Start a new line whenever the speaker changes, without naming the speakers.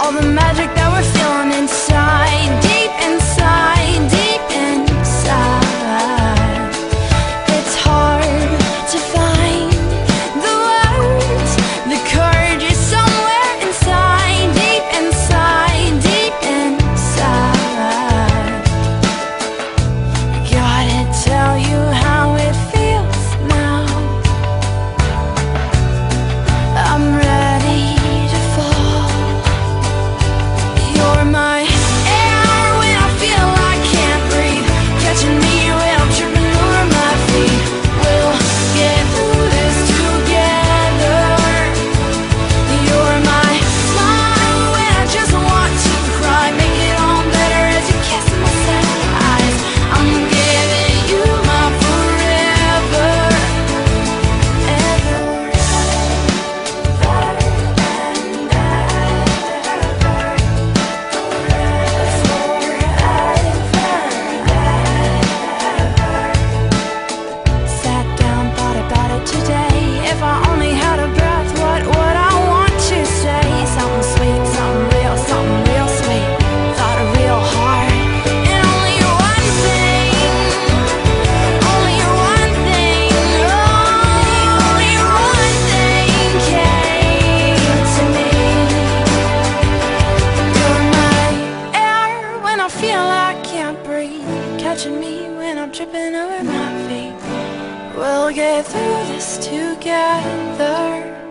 all the magic that we're feeling inside, deep inside, deep inside. It's hard to find the words, the courage is somewhere inside, deep inside, deep inside. Gotta tell you how it feels now. I'm ready to fall. You're my air when I feel I can't breathe, catching me when I'm tripping over my feet. We'll get through this together. You're my smile when I just want to cry, make it all better as you kiss my sad eyes. I'm giving you my forever, ever, sat down, thought about it today. If I only had a breath, what would I want to say? Something sweet, something real sweet. Thought real hard. And only one thing, only one thing, only one thing came to me. You're my air when I feel I can't breathe, catching me when I'm tripping over my feet. We'll get through this together.